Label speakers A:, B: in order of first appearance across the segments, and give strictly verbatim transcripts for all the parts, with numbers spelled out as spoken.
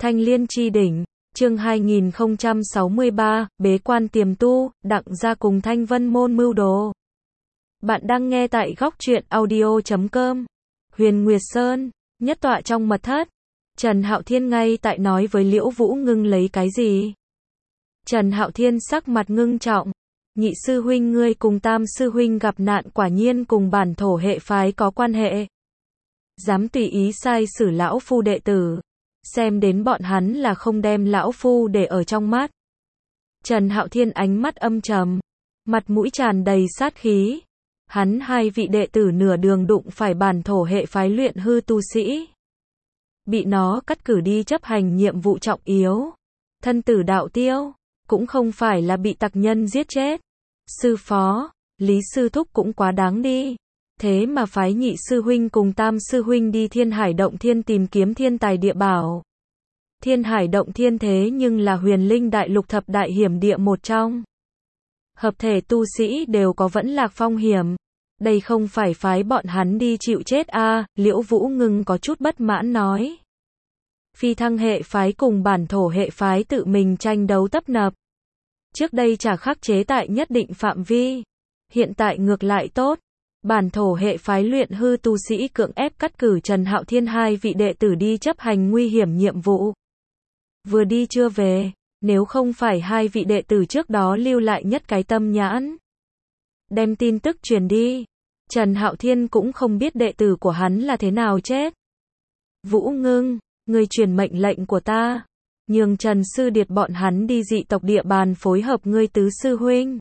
A: Thanh Liên chi đỉnh, chương hai nghìn không trăm sáu mươi ba, bế quan tiềm tu, Đặng gia cùng Thanh Vân môn mưu đồ. Bạn đang nghe tại góc truyện audio chấm com. Huyền Nguyệt Sơn, nhất tọa trong mật thất. Trần Hạo Thiên ngay tại nói với Liễu Vũ Ngưng lấy cái gì. Trần Hạo Thiên sắc mặt ngưng trọng. Nhị sư huynh ngươi cùng tam sư huynh gặp nạn quả nhiên cùng bản thổ hệ phái có quan hệ. Dám tùy ý sai xử lão phu đệ tử. Xem đến bọn hắn là không đem lão phu để ở trong mắt. Trần Hạo Thiên ánh mắt âm trầm. Mặt mũi tràn đầy sát khí. Hắn hai vị đệ tử nửa đường đụng phải bản thổ hệ phái luyện hư tu sĩ. Bị nó cắt cử đi chấp hành nhiệm vụ trọng yếu. Thân tử đạo tiêu. Cũng không phải là bị tặc nhân giết chết. Sư phó, Lý sư thúc cũng quá đáng đi. Thế mà phái nhị sư huynh cùng tam sư huynh đi Thiên Hải Động Thiên tìm kiếm thiên tài địa bảo. Thiên Hải Động Thiên thế nhưng là huyền linh đại lục thập đại hiểm địa một trong. Hợp thể tu sĩ đều có vẫn lạc phong hiểm. Đây không phải phái bọn hắn đi chịu chết a à, Liễu Vũ Ngưng có chút bất mãn nói. Phi thăng hệ phái cùng bản thổ hệ phái tự mình tranh đấu tấp nập. Trước đây chả khắc chế tại nhất định phạm vi. Hiện tại ngược lại tốt. Bản thổ hệ phái luyện hư tu sĩ cưỡng ép cắt cử Trần Hạo Thiên hai vị đệ tử đi chấp hành nguy hiểm nhiệm vụ. Vừa đi chưa về, nếu không phải hai vị đệ tử trước đó lưu lại nhất cái tâm nhãn. Đem tin tức truyền đi. Trần Hạo Thiên cũng không biết đệ tử của hắn là thế nào chết. Vũ Ngưng, ngươi truyền mệnh lệnh của ta. Nhường Trần Sư Điệt bọn hắn đi dị tộc địa bàn phối hợp ngươi tứ sư huynh.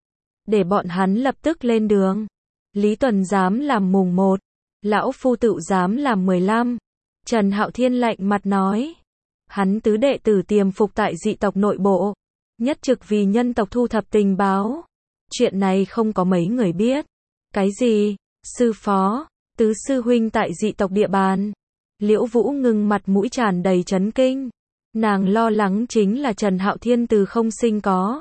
A: Để bọn hắn lập tức lên đường. Lý Tuần dám làm mùng một. Lão phu tự dám làm mười lăm. Trần Hạo Thiên lạnh mặt nói. Hắn tứ đệ tử tiềm phục tại dị tộc nội bộ. Nhất trực vì nhân tộc thu thập tình báo. Chuyện này không có mấy người biết. Cái gì? Sư phó, tứ sư huynh tại dị tộc địa bàn. Liễu Vũ Ngưng mặt mũi tràn đầy chấn kinh. Nàng lo lắng chính là Trần Hạo Thiên từ không sinh có.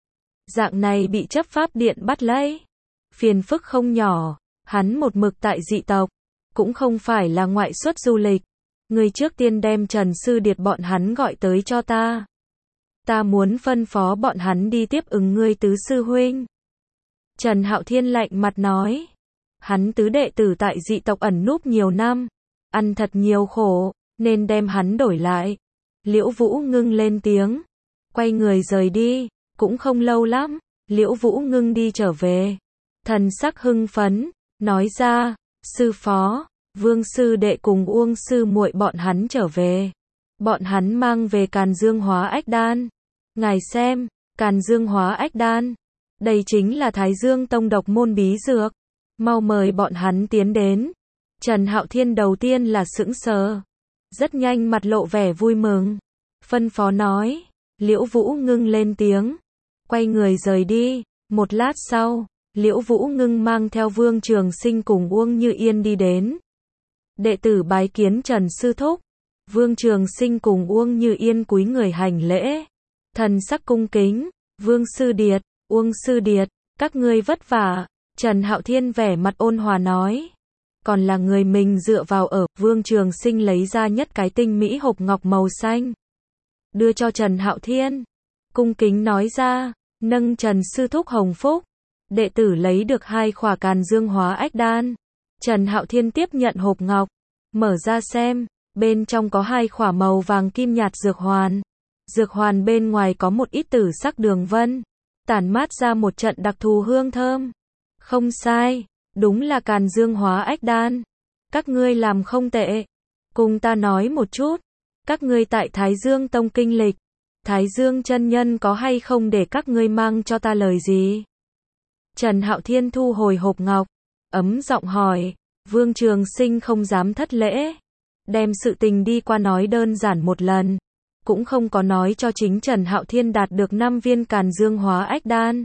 A: Dạng này bị chấp pháp điện bắt lấy. Phiền phức không nhỏ. Hắn một mực tại dị tộc. Cũng không phải là ngoại xuất du lịch. Người trước tiên đem Trần Sư Điệt bọn hắn gọi tới cho ta. Ta muốn phân phó bọn hắn đi tiếp ứng ngươi tứ sư huynh. Trần Hạo Thiên lạnh mặt nói. Hắn tứ đệ tử tại dị tộc ẩn núp nhiều năm. Ăn thật nhiều khổ. Nên đem hắn đổi lại. Liễu Vũ Ngưng lên tiếng. Quay người rời đi. Cũng không lâu lắm. Liễu Vũ Ngưng đi trở về. Thần sắc hưng phấn. Nói ra. Sư phó. Vương sư đệ cùng Uông sư muội bọn hắn trở về. Bọn hắn mang về Càn Dương Hóa Ách Đan. Ngài xem. Càn Dương Hóa Ách Đan. Đây chính là Thái Dương Tông độc môn bí dược. Mau mời bọn hắn tiến đến. Trần Hạo Thiên đầu tiên là sững sờ. Rất nhanh mặt lộ vẻ vui mừng. Phân phó nói. Liễu Vũ Ngưng lên tiếng. Quay người rời đi. Một lát sau, Liễu Vũ Ngưng mang theo Vương Trường Sinh cùng Uông Như Yên đi đến. Đệ tử bái kiến Trần Sư Thúc. Vương Trường Sinh cùng Uông Như Yên cúi người hành lễ. Thần sắc cung kính. Vương Sư Điệt, Uông Sư Điệt, các ngươi vất vả. Trần Hạo Thiên vẻ mặt ôn hòa nói. Còn là người mình dựa vào ở. Vương Trường Sinh lấy ra nhất cái tinh mỹ hộp ngọc màu xanh. Đưa cho Trần Hạo Thiên. Cung kính nói ra. Nâng Trần Sư Thúc hồng phúc. Đệ tử lấy được hai khỏa Càn Dương Hóa Ách Đan. Trần Hạo Thiên tiếp nhận hộp ngọc. Mở ra xem. Bên trong có hai khỏa màu vàng kim nhạt dược hoàn. Dược hoàn bên ngoài có một ít tử sắc đường vân. Tản mát ra một trận đặc thù hương thơm. Không sai. Đúng là Càn Dương Hóa Ách Đan. Các ngươi làm không tệ. Cùng ta nói một chút. Các ngươi tại Thái Dương Tông kinh lịch. Thái Dương chân nhân có hay không để các ngươi mang cho ta lời gì? Trần Hạo Thiên thu hồi hộp ngọc. Ấm giọng hỏi. Vương Trường Sinh không dám thất lễ. Đem sự tình đi qua nói đơn giản một lần. Cũng không có nói cho chính Trần Hạo Thiên đạt được năm viên Càn Dương Hóa Ách Đan.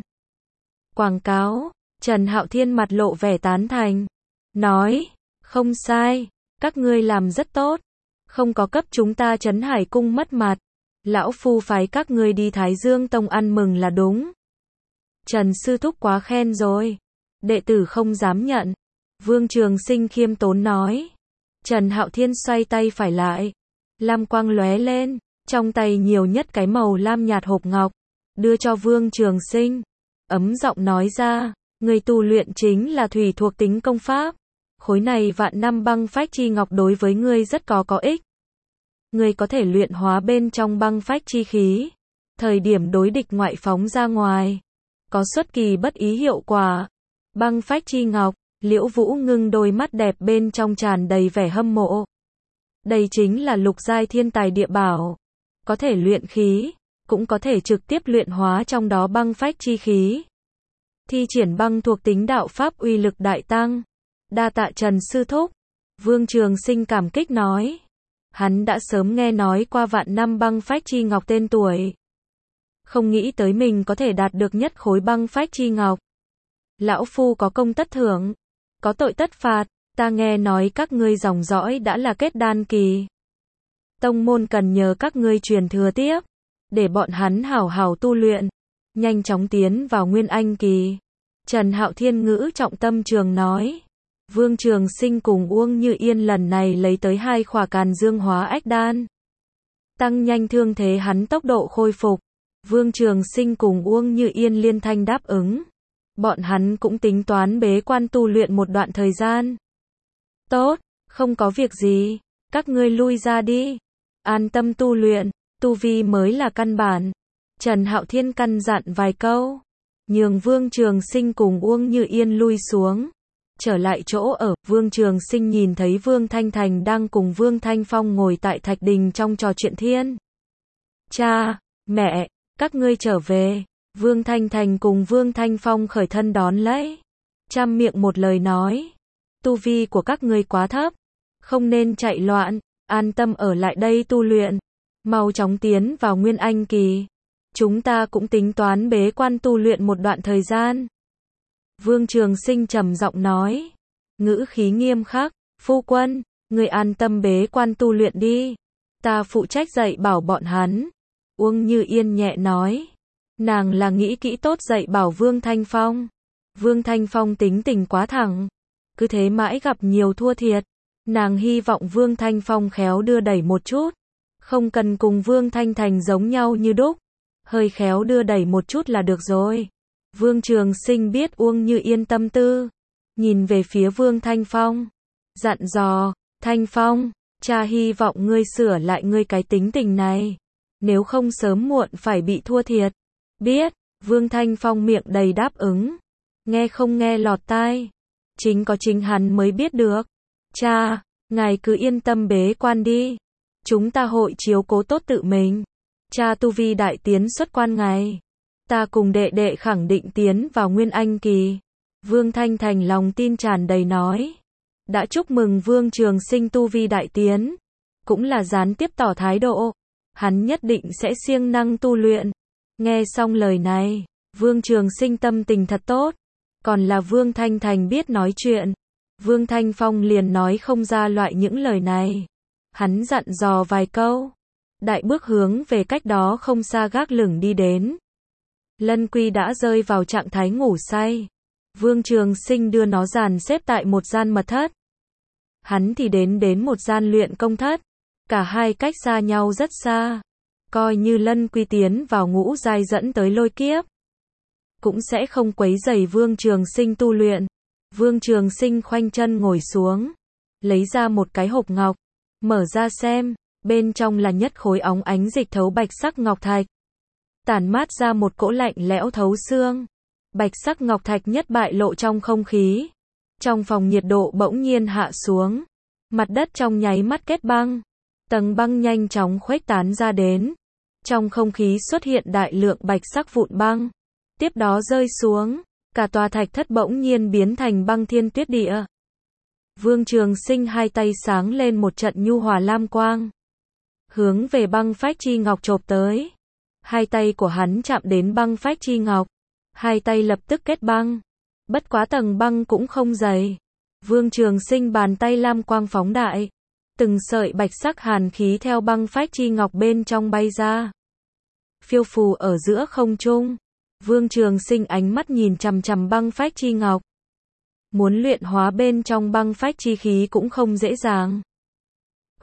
A: Quảng cáo. Trần Hạo Thiên mặt lộ vẻ tán thành. Nói. Không sai. Các ngươi làm rất tốt. Không có cấp chúng ta Trấn Hải Cung mất mặt. Lão phu phái các ngươi đi Thái Dương Tông ăn mừng là đúng. Trần Sư Thúc quá khen rồi. Đệ tử không dám nhận. Vương Trường Sinh khiêm tốn nói. Trần Hạo Thiên xoay tay phải lại. lam quang lóe lên, trong tay nhiều nhất cái màu lam nhạt hộp ngọc, đưa cho Vương Trường Sinh, ấm giọng nói ra, người tu luyện chính là thủy thuộc tính công pháp, khối này vạn năm băng phách chi ngọc đối với ngươi rất có có ích. Ngươi có thể luyện hóa bên trong băng phách chi khí, thời điểm đối địch ngoại phóng ra ngoài, có xuất kỳ bất ý hiệu quả. Băng phách chi ngọc, Liễu Vũ ngưng đôi mắt đẹp bên trong tràn đầy vẻ hâm mộ. Đây chính là lục giai thiên tài địa bảo, có thể luyện khí, cũng có thể trực tiếp luyện hóa trong đó băng phách chi khí. Thi triển băng thuộc tính đạo pháp uy lực đại tăng. Đa tạ Trần sư thúc. Vương Trường Sinh cảm kích nói. Hắn đã sớm nghe nói qua vạn năm băng phách chi ngọc tên tuổi. Không nghĩ tới mình có thể đạt được nhất khối băng phách chi ngọc. Lão phu có công tất thưởng, có tội tất phạt, ta nghe nói các ngươi dòng dõi đã là kết đan kỳ. Tông môn cần nhờ các ngươi truyền thừa tiếp, để bọn hắn hảo hảo tu luyện, nhanh chóng tiến vào nguyên anh kỳ. Trần Hạo Thiên ngữ trọng tâm trường nói. Vương Trường Sinh cùng Uông Như Yên lần này lấy tới hai khỏa càn dương hóa ách đan, tăng nhanh thương thế hắn tốc độ khôi phục. Vương Trường Sinh cùng Uông Như Yên liên thanh đáp ứng. Bọn hắn cũng tính toán bế quan tu luyện một đoạn thời gian. Tốt, không có việc gì, các ngươi lui ra đi. An tâm tu luyện, tu vi mới là căn bản. Trần Hạo Thiên căn dặn vài câu, nhường Vương Trường Sinh cùng Uông Như Yên lui xuống. Trở lại chỗ ở, Vương Trường Sinh nhìn thấy Vương Thanh Thành đang cùng Vương Thanh Phong ngồi tại thạch đình trong trò chuyện thiên. Cha, mẹ, các ngươi trở về. Vương Thanh Thành cùng Vương Thanh Phong khởi thân đón lấy. Trăm miệng một lời nói. Tu vi của các ngươi quá thấp, không nên chạy loạn, an tâm ở lại đây tu luyện. Mau chóng tiến vào nguyên anh kỳ. Chúng ta cũng tính toán bế quan tu luyện một đoạn thời gian. Vương Trường Sinh trầm giọng nói. Ngữ khí nghiêm khắc. Phu quân, người an tâm bế quan tu luyện đi. Ta phụ trách dạy bảo bọn hắn. Uông Như Yên nhẹ nói. Nàng là nghĩ kỹ tốt dạy bảo Vương Thanh Phong. Vương Thanh Phong tính tình quá thẳng, cứ thế mãi gặp nhiều thua thiệt. Nàng hy vọng Vương Thanh Phong khéo đưa đẩy một chút, không cần cùng Vương Thanh Thành giống nhau như đúc, hơi khéo đưa đẩy một chút là được rồi. Vương Trường Sinh biết Uông Như Yên tâm tư, nhìn về phía Vương Thanh Phong, dặn dò, Thanh Phong, cha hy vọng ngươi sửa lại ngươi cái tính tình này, nếu không sớm muộn phải bị thua thiệt. Biết. Vương Thanh Phong miệng đầy đáp ứng, nghe không nghe lọt tai, chính có chính hắn mới biết được. Cha, ngài cứ yên tâm bế quan đi, chúng ta hội chiếu cố tốt tự mình. Cha tu vi đại tiến xuất quan ngày, ta cùng đệ đệ khẳng định tiến vào nguyên anh kỳ. Vương Thanh Thành lòng tin tràn đầy nói. Đã chúc mừng Vương Trường Sinh tu vi đại tiến, cũng là gián tiếp tỏ thái độ, hắn nhất định sẽ siêng năng tu luyện. Nghe xong lời này, Vương Trường Sinh tâm tình thật tốt, còn là Vương Thanh Thành biết nói chuyện. Vương Thanh Phong liền nói không ra loại những lời này. Hắn dặn dò vài câu, đại bước hướng về cách đó không xa gác lửng đi đến. Lân Quy đã rơi vào trạng thái ngủ say. Vương Trường Sinh đưa nó dàn xếp tại một gian mật thất. Hắn thì đến đến một gian luyện công thất. Cả hai cách xa nhau rất xa. Coi như Lân Quy tiến vào ngũ giai dẫn tới lôi kiếp, cũng sẽ không quấy rầy Vương Trường Sinh tu luyện. Vương Trường Sinh khoanh chân ngồi xuống, lấy ra một cái hộp ngọc, mở ra xem, bên trong là nhất khối óng ánh dịch thấu bạch sắc ngọc thạch, tản mát ra một cỗ lạnh lẽo thấu xương. Bạch sắc ngọc thạch nhất bại lộ trong không khí. Trong phòng nhiệt độ bỗng nhiên hạ xuống, mặt đất trong nháy mắt kết băng, tầng băng nhanh chóng khuếch tán ra đến. Trong không khí xuất hiện đại lượng bạch sắc vụn băng, tiếp đó rơi xuống, cả tòa thạch thất bỗng nhiên biến thành băng thiên tuyết địa. Vương Trường Sinh hai tay sáng lên một trận nhu hòa lam quang, hướng về băng phách chi ngọc chộp tới. Hai tay của hắn chạm đến băng phách chi ngọc, hai tay lập tức kết băng, bất quá tầng băng cũng không dày. Vương Trường Sinh bàn tay lam quang phóng đại, từng sợi bạch sắc hàn khí theo băng phách chi ngọc bên trong bay ra, phiêu phù ở giữa không trung. Vương Trường Sinh ánh mắt nhìn chằm chằm băng phách chi ngọc. Muốn luyện hóa bên trong băng phách chi khí cũng không dễ dàng.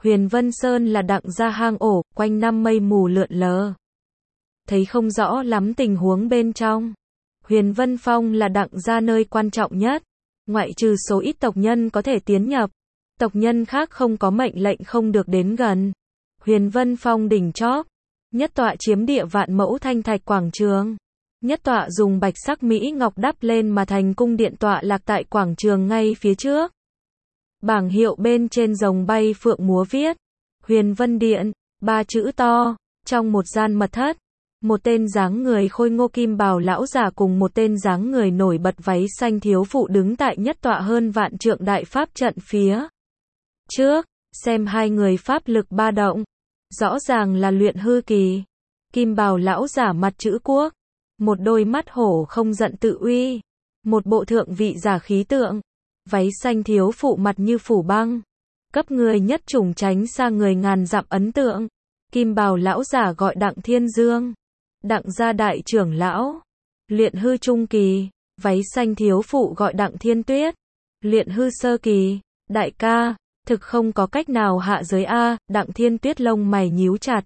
A: Huyền Vân Sơn là đặng gia hang ổ, quanh năm mây mù lượn lờ. Thấy không rõ lắm tình huống bên trong. Huyền Vân Phong là đặng gia nơi quan trọng nhất. Ngoại trừ số ít tộc nhân có thể tiến nhập. Tộc nhân khác không có mệnh lệnh không được đến gần. Huyền Vân Phong đỉnh chóp. Nhất tọa chiếm địa vạn mẫu thanh thạch quảng trường. Nhất tọa dùng bạch sắc mỹ ngọc đắp lên mà thành cung điện tọa lạc tại quảng trường ngay phía trước. Bảng hiệu bên trên rồng bay phượng múa viết Huyền Vân Điện, ba chữ to. Trong một gian mật thất, một tên dáng người khôi ngô kim bào lão giả cùng một tên dáng người nổi bật váy xanh thiếu phụ đứng tại nhất tọa hơn vạn trượng đại pháp trận phía trước, xem hai người pháp lực ba động, rõ ràng là luyện hư kỳ. Kim bào lão giả mặt chữ quốc, một đôi mắt hổ không giận tự uy, một bộ thượng vị giả khí tượng. Váy xanh thiếu phụ mặt như phủ băng, cấp người nhất chủng tránh xa người ngàn dặm ấn tượng. Kim bào lão giả gọi Đặng Thiên Dương, Đặng gia đại trưởng lão, luyện hư trung kỳ. Váy xanh thiếu phụ gọi Đặng Thiên Tuyết, luyện hư sơ kỳ. Đại ca, thực không có cách nào hạ giới a. Đặng Thiên Tuyết lông mày nhíu chặt,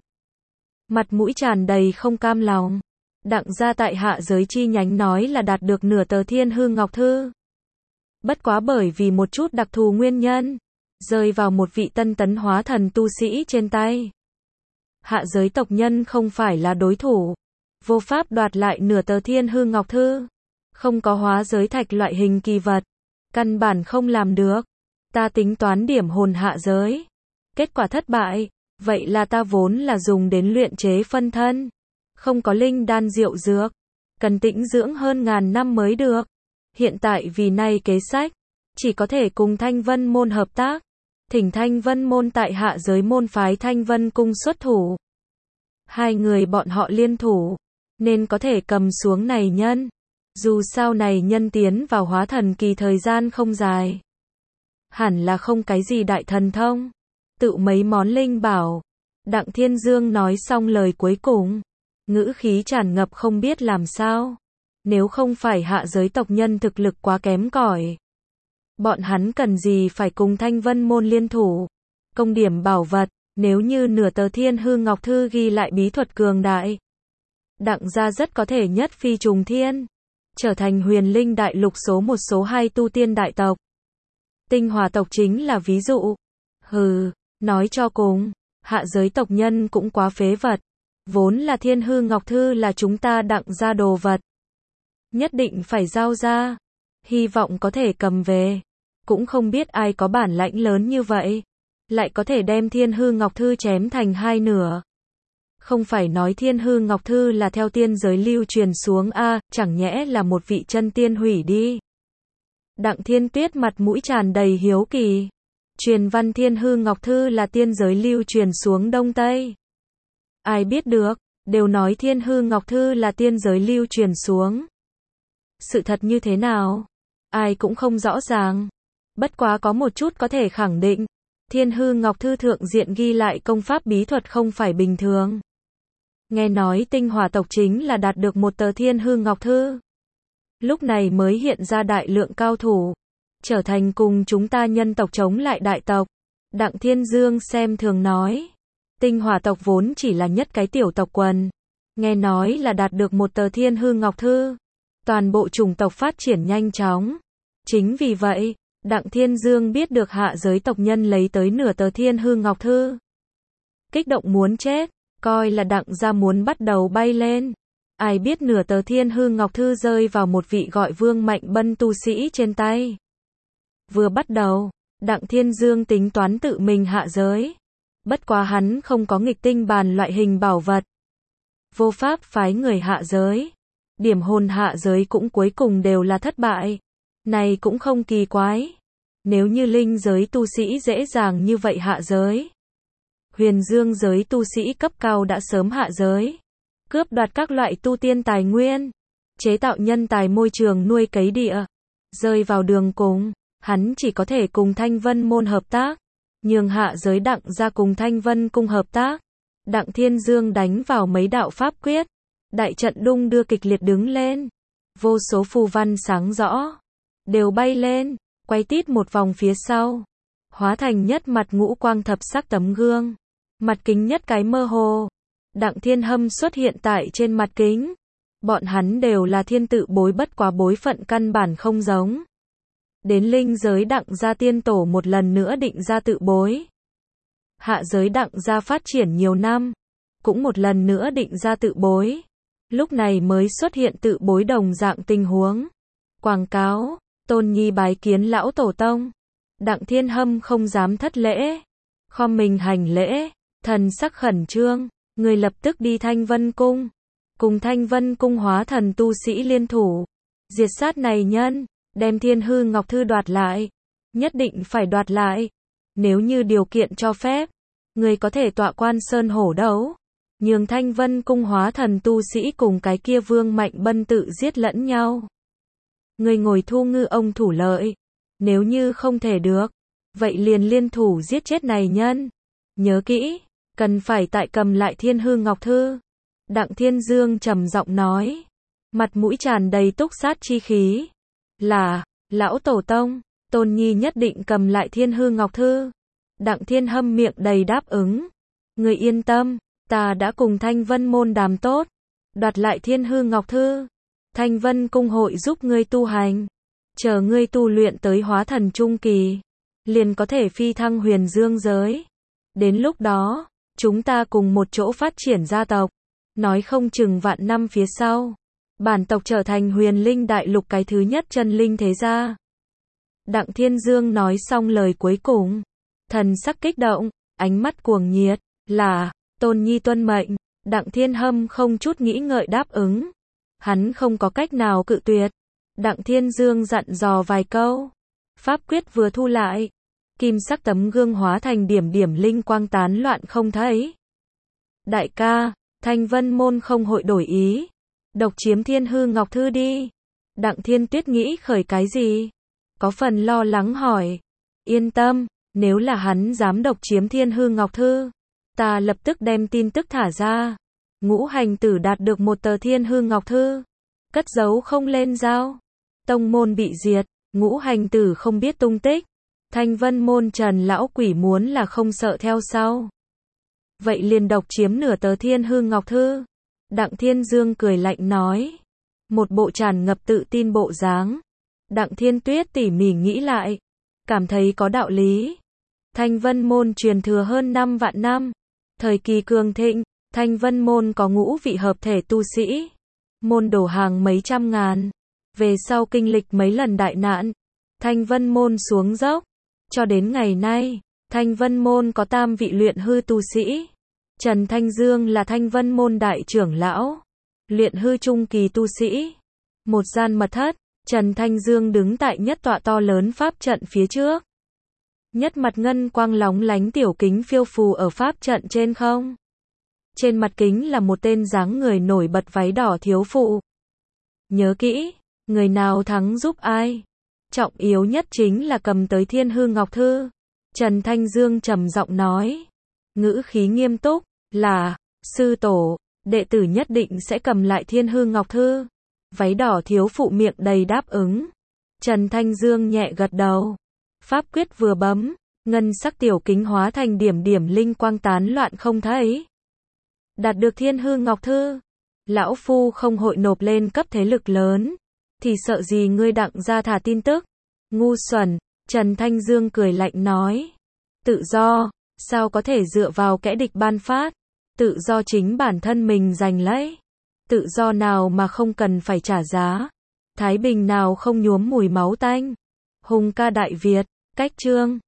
A: mặt mũi tràn đầy không cam lòng. Đặng gia tại hạ giới chi nhánh nói là đạt được nửa tờ Thiên Hư Ngọc Thư. Bất quá bởi vì một chút đặc thù nguyên nhân, rơi vào một vị tân tấn hóa thần tu sĩ trên tay. Hạ giới tộc nhân không phải là đối thủ, vô pháp đoạt lại nửa tờ Thiên Hư Ngọc Thư. Không có hóa giới thạch loại hình kỳ vật, căn bản không làm được. Ta tính toán điểm hồn hạ giới, kết quả thất bại. Vậy là ta vốn là dùng đến luyện chế phân thân, không có linh đan diệu dược, cần tĩnh dưỡng hơn ngàn năm mới được. Hiện tại vì nay kế sách, chỉ có thể cùng Thanh Vân môn hợp tác, thỉnh Thanh Vân môn tại hạ giới môn phái Thanh Vân cung xuất thủ. Hai người bọn họ liên thủ, nên có thể cầm xuống này nhân. Dù sao này nhân tiến vào hóa thần kỳ thời gian không dài, hẳn là không cái gì đại thần thông, tự mấy món linh bảo. Đặng Thiên Dương nói xong lời cuối cùng, ngữ khí tràn ngập không biết làm sao. Nếu không phải hạ giới tộc nhân thực lực quá kém cỏi, bọn hắn cần gì phải cùng Thanh Vân môn liên thủ. Công điểm bảo vật, nếu như nửa tờ Thiên Hư Ngọc Thư ghi lại bí thuật cường đại, Đặng gia rất có thể nhất phi trùng thiên, trở thành huyền linh đại lục số một số hai tu tiên đại tộc. Tinh Hòa tộc chính là ví dụ. Hừ, nói cho cùng, hạ giới tộc nhân cũng quá phế vật. Vốn là Thiên Hư Ngọc Thư là chúng ta Đặng gia đồ vật, nhất định phải giao ra, hy vọng có thể cầm về. Cũng không biết ai có bản lãnh lớn như vậy, lại có thể đem Thiên Hư Ngọc Thư chém thành hai nửa. Không phải nói Thiên Hư Ngọc Thư là theo tiên giới lưu truyền xuống a, à, chẳng nhẽ là một vị chân tiên hủy đi. Đặng Thiên Tuyết mặt mũi tràn đầy hiếu kỳ. Truyền văn Thiên Hư Ngọc Thư là tiên giới lưu truyền xuống Đông Tây. Ai biết được, đều nói Thiên Hư Ngọc Thư là tiên giới lưu truyền xuống. Sự thật như thế nào, ai cũng không rõ ràng. Bất quá có một chút có thể khẳng định, Thiên Hư Ngọc Thư thượng diện ghi lại công pháp bí thuật không phải bình thường. Nghe nói Tinh Hòa tộc chính là đạt được một tờ Thiên Hư Ngọc Thư, lúc này mới hiện ra đại lượng cao thủ, trở thành cùng chúng ta nhân tộc chống lại đại tộc. Đặng Thiên Dương xem thường nói, Tinh Hòa tộc vốn chỉ là nhất cái tiểu tộc quần, nghe nói là đạt được một tờ Thiên Hư Ngọc Thư, toàn bộ chủng tộc phát triển nhanh chóng. Chính vì vậy, Đặng Thiên Dương biết được hạ giới tộc nhân lấy tới nửa tờ Thiên Hư Ngọc Thư, kích động muốn chết, coi là Đặng gia muốn bắt đầu bay lên. Ai biết nửa tờ Thiên Hư Ngọc Thư rơi vào một vị gọi Vương Mạnh Bân tu sĩ trên tay. Vừa bắt đầu, Đặng Thiên Dương tính toán tự mình hạ giới. Bất quá hắn không có nghịch tinh bàn loại hình bảo vật, vô pháp phái người hạ giới. Điểm hồn hạ giới cũng cuối cùng đều là thất bại. Này cũng không kỳ quái. Nếu như linh giới tu sĩ dễ dàng như vậy hạ giới, huyền dương giới tu sĩ cấp cao đã sớm hạ giới, cướp đoạt các loại tu tiên tài nguyên, chế tạo nhân tài môi trường nuôi cấy địa. Rơi vào đường cùng, hắn chỉ có thể cùng Thanh Vân môn hợp tác, nhường hạ giới Đặng gia cùng Thanh Vân cung hợp tác. Đặng Thiên Dương đánh vào mấy đạo pháp quyết, đại trận đung đưa kịch liệt đứng lên, vô số phù văn sáng rõ đều bay lên, quay tít một vòng phía sau. hóa thành nhất mặt ngũ quang thập sắc tấm gương. Mặt kính nhất cái mơ hồ. Đặng Thiên Hâm xuất hiện tại trên mặt kính. Bọn hắn đều là thiên tự bối, bất quá bối phận căn bản không giống. Đến linh giới Đặng gia tiên tổ một lần nữa định ra tự bối. Hạ giới Đặng gia phát triển nhiều năm, cũng một lần nữa định ra tự bối. Lúc này mới xuất hiện tự bối đồng dạng tình huống. Quảng cáo, Tôn Nhi bái kiến lão tổ tông. Đặng Thiên Hâm không dám thất lễ, khom mình hành lễ, thần sắc khẩn trương, người lập tức đi Thanh Vân Cung, cùng Thanh Vân Cung hóa thần tu sĩ liên thủ, diệt sát này nhân, đem Thiên Hư Ngọc Thư đoạt lại, nhất định phải đoạt lại. Nếu như điều kiện cho phép, người có thể tọa quan sơn hổ đấu, nhường Thanh Vân Cung hóa thần tu sĩ cùng cái kia Vương Mạnh Bân tự giết lẫn nhau. Người ngồi thu ngư ông thủ lợi. Nếu như không thể được, vậy liền liên thủ giết chết này nhân. Nhớ kỹ, cần phải tại cầm lại Thiên Hư Ngọc Thư. Đặng Thiên Dương trầm giọng nói, mặt mũi tràn đầy túc sát chi khí. Là, lão tổ tông, Tôn Nhi nhất định cầm lại Thiên Hư Ngọc Thư. Đặng Thiên Hâm miệng đầy đáp ứng. Người yên tâm, ta đã cùng Thanh Vân môn đàm tốt, đoạt lại Thiên Hư Ngọc Thư. Thanh Vân Cung hội giúp ngươi tu hành. Chờ ngươi tu luyện tới hóa thần trung kỳ, liền có thể phi thăng huyền dương giới. Đến lúc đó, chúng ta cùng một chỗ phát triển gia tộc. Nói không chừng vạn năm phía sau, bản tộc trở thành huyền linh đại lục cái thứ nhất chân linh thế gia. Đặng Thiên Dương nói xong lời cuối cùng, thần sắc kích động, ánh mắt cuồng nhiệt, là, Tôn Nhi tuân mệnh. Đặng Thiên Hâm không chút nghĩ ngợi đáp ứng. Hắn không có cách nào cự tuyệt. Đặng Thiên Dương dặn dò vài câu. Pháp quyết vừa thu lại, kim sắc tấm gương hóa thành điểm điểm linh quang tán loạn không thấy. Đại ca, Thanh Vân môn không hội đổi ý, độc chiếm Thiên Hư Ngọc Thư đi. Đặng Thiên Tuyết nghĩ khởi cái gì? Có phần lo lắng hỏi. Yên tâm, nếu là hắn dám độc chiếm Thiên Hư Ngọc Thư, ta lập tức đem tin tức thả ra. Ngũ hành tử đạt được một tờ Thiên Hư Ngọc Thư, cất giấu không lên giao. Tông môn bị diệt, ngũ hành tử không biết tung tích. Thanh Vân môn Trần lão quỷ muốn là không sợ theo sau. Vậy liền độc chiếm nửa tờ Thiên Hư Ngọc Thư. Đặng Thiên Dương cười lạnh nói. Một bộ tràn ngập tự tin bộ dáng. Đặng Thiên Tuyết tỉ mỉ nghĩ lại, cảm thấy có đạo lý. Thanh Vân môn truyền thừa hơn năm vạn năm. Thời kỳ cường thịnh, Thanh Vân môn có ngũ vị hợp thể tu sĩ. Môn đổ hàng mấy trăm ngàn. Về sau kinh lịch mấy lần đại nạn, Thanh Vân môn xuống dốc. Cho đến ngày nay, Thanh Vân môn có tam vị luyện hư tu sĩ. Trần Thanh Dương là Thanh Vân môn đại trưởng lão, luyện hư trung kỳ tu sĩ. Một gian mật thất, Trần Thanh Dương đứng tại nhất tọa to lớn pháp trận phía trước. Nhất mặt ngân quang lóng lánh tiểu kính phiêu phù ở pháp trận trên không. Trên mặt kính là một tên dáng người nổi bật váy đỏ thiếu phụ. Nhớ kỹ, người nào thắng giúp ai. Trọng yếu nhất chính là cầm tới Thiên Hư Ngọc Thư. Trần Thanh Dương trầm giọng nói. Ngữ khí nghiêm túc, là, sư tổ, đệ tử nhất định sẽ cầm lại Thiên Hư Ngọc Thư. Váy đỏ thiếu phụ miệng đầy đáp ứng. Trần Thanh Dương nhẹ gật đầu. Pháp quyết vừa bấm, ngân sắc tiểu kính hóa thành điểm điểm linh quang tán loạn không thấy. Đạt được Thiên Hư Ngọc Thư, lão phu không hội nộp lên cấp thế lực lớn, thì sợ gì ngươi Đặng gia thả tin tức. Ngu xuẩn, Trần Thanh Dương cười lạnh nói. Tự do, sao có thể dựa vào kẻ địch ban phát, tự do chính bản thân mình giành lấy. Tự do nào mà không cần phải trả giá, thái bình nào không nhuốm mùi máu tanh. Hùng ca Đại Việt, cách chương